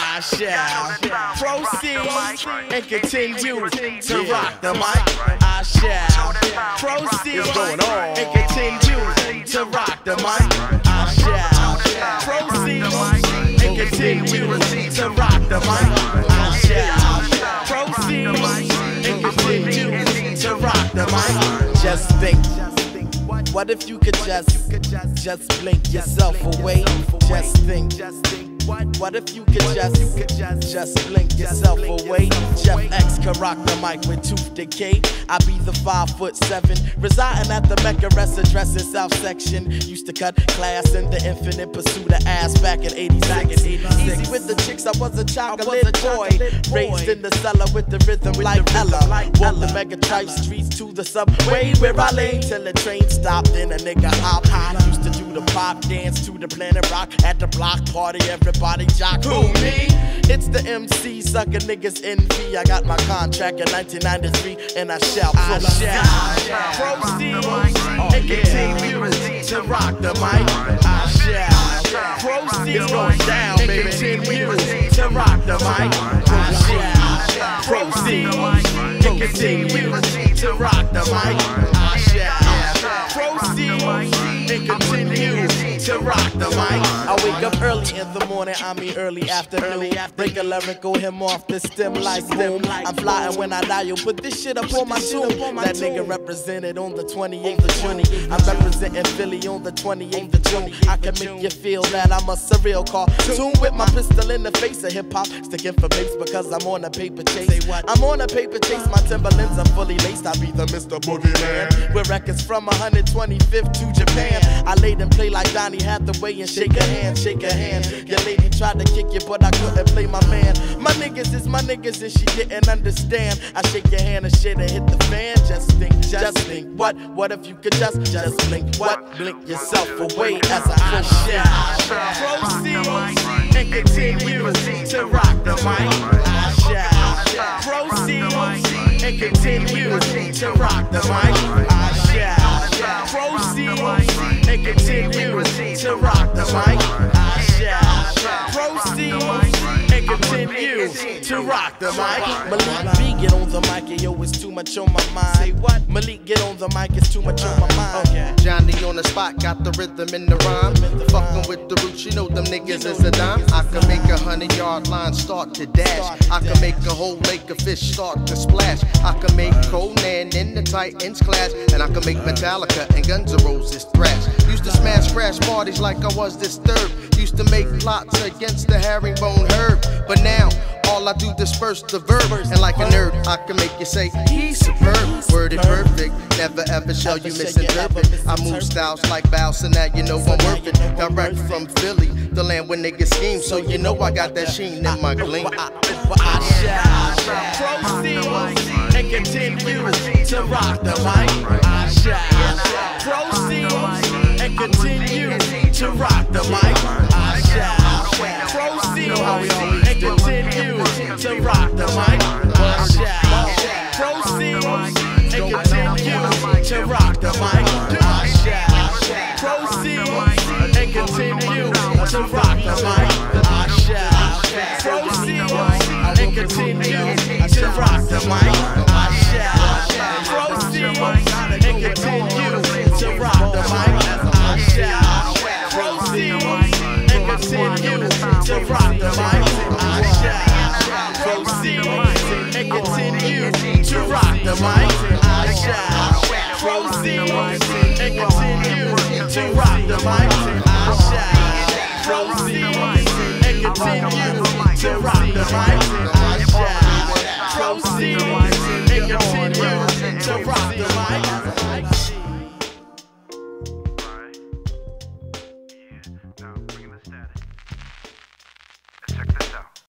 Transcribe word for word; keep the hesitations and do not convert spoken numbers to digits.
I shall proceed and continue to rock the mic. I shall proceed and continue to rock the mic. I shall proceed and continue to rock the mic. I shall proceed and continue to rock the mic. Just think, what if you could just, just blink yourself away? Just think, what if you could just, just blink yourself away? Jeff X can rock the mic with tooth decay. I be the five foot seven, residing at the Mecca rest address in South Section. Used to cut class in the infinite pursuit of ass back in eighty-six. Easy with the chicks, I was a chocolate boy, raised in the cellar with the rhythm like Ella. Walked the Mega Tribe streets to the subway where I lay till the train stopped and a nigga hop. Used to do the pop dance to the Planet Rock at the block party. Everybody jock. Who, me? It's the M C sucking niggas envy. I got my contract in nineteen ninety-three and I shall proceed and continue to rock the mic. I shall proceed and continue to rock the mic. I shall proceed and continue to rock the mic. I shall proceed and continue to rock the mic. I wake up early in the morning, I mean early afternoon. Break a lyrical hymn off the stem like boom. I'm flying when I die, yo, put this shit up on my tomb. That nigga represented on the twenty-eighth of June. I'm representing Philly on the twenty-eighth of June. I can make you feel that I'm a surreal cartoon with my pistol in the face of hip hop, sticking for bass because I'm on a paper chase. I'm on a paper chase, my Timberlands are fully laced. I be the Mister Boogeyman with records from one hundred twenty-fifth to Japan. I laid and play like Donny Hathaway and shake a hand, shake a hand. Your lady tried to kick you, but I couldn't play my man. My niggas is my niggas and she didn't understand. I shake your hand and shit and hit the fan. Just think, just think, what? What if you could just, just blink, what? Blink yourself away as I proceed and continue to rock the mic. I shall proceed and continue to rock the mic. I shall proceed and continue to rock the mic. I shall proceed and continue to rock the mic. Malik B, get on the mic, and yo, it's too much on my mind. Say what? Malik, get on the mic, it's too much on my mind. Okay. Johnny on the spot, got the rhythm in the rhyme. Fucking with the roots, you know them niggas is a dime. I can make a hundred yard line start to dash. I can make a whole lake of fish start to splash. I can make Conan in the Titans class, and I can make Metallica and Guns N' Roses thrash. Used to smash crash parties like I was disturbed. Used to make plots against the herringbone herb, but now all I do disperse the verb, and like a nerd, I can make you say he's superb. Worded perfect, never ever shall you misinterpret. I move styles like bow, so now you know I'm worth it. Direct from Philly, the land where niggas scheme, so you know I got that sheen in my gleam. I shall proceed and continue to rock the mic. I shall proceed and continue to rock the mic. I shall proceed and continue to rock the mic. I shall proceed and continue to rock the mic. I shall proceed and continue to rock the mic. I shall proceed and continue to rock the mic. I shall proceed and continue to rock the mic. I shall proceed and continue to rock the mic. I shall proceed and continue to rock the mic. I shall proceed and continue to rock the mic. I shall proceed and continue to rock the mic. I shall proceed and continue to rock the mic.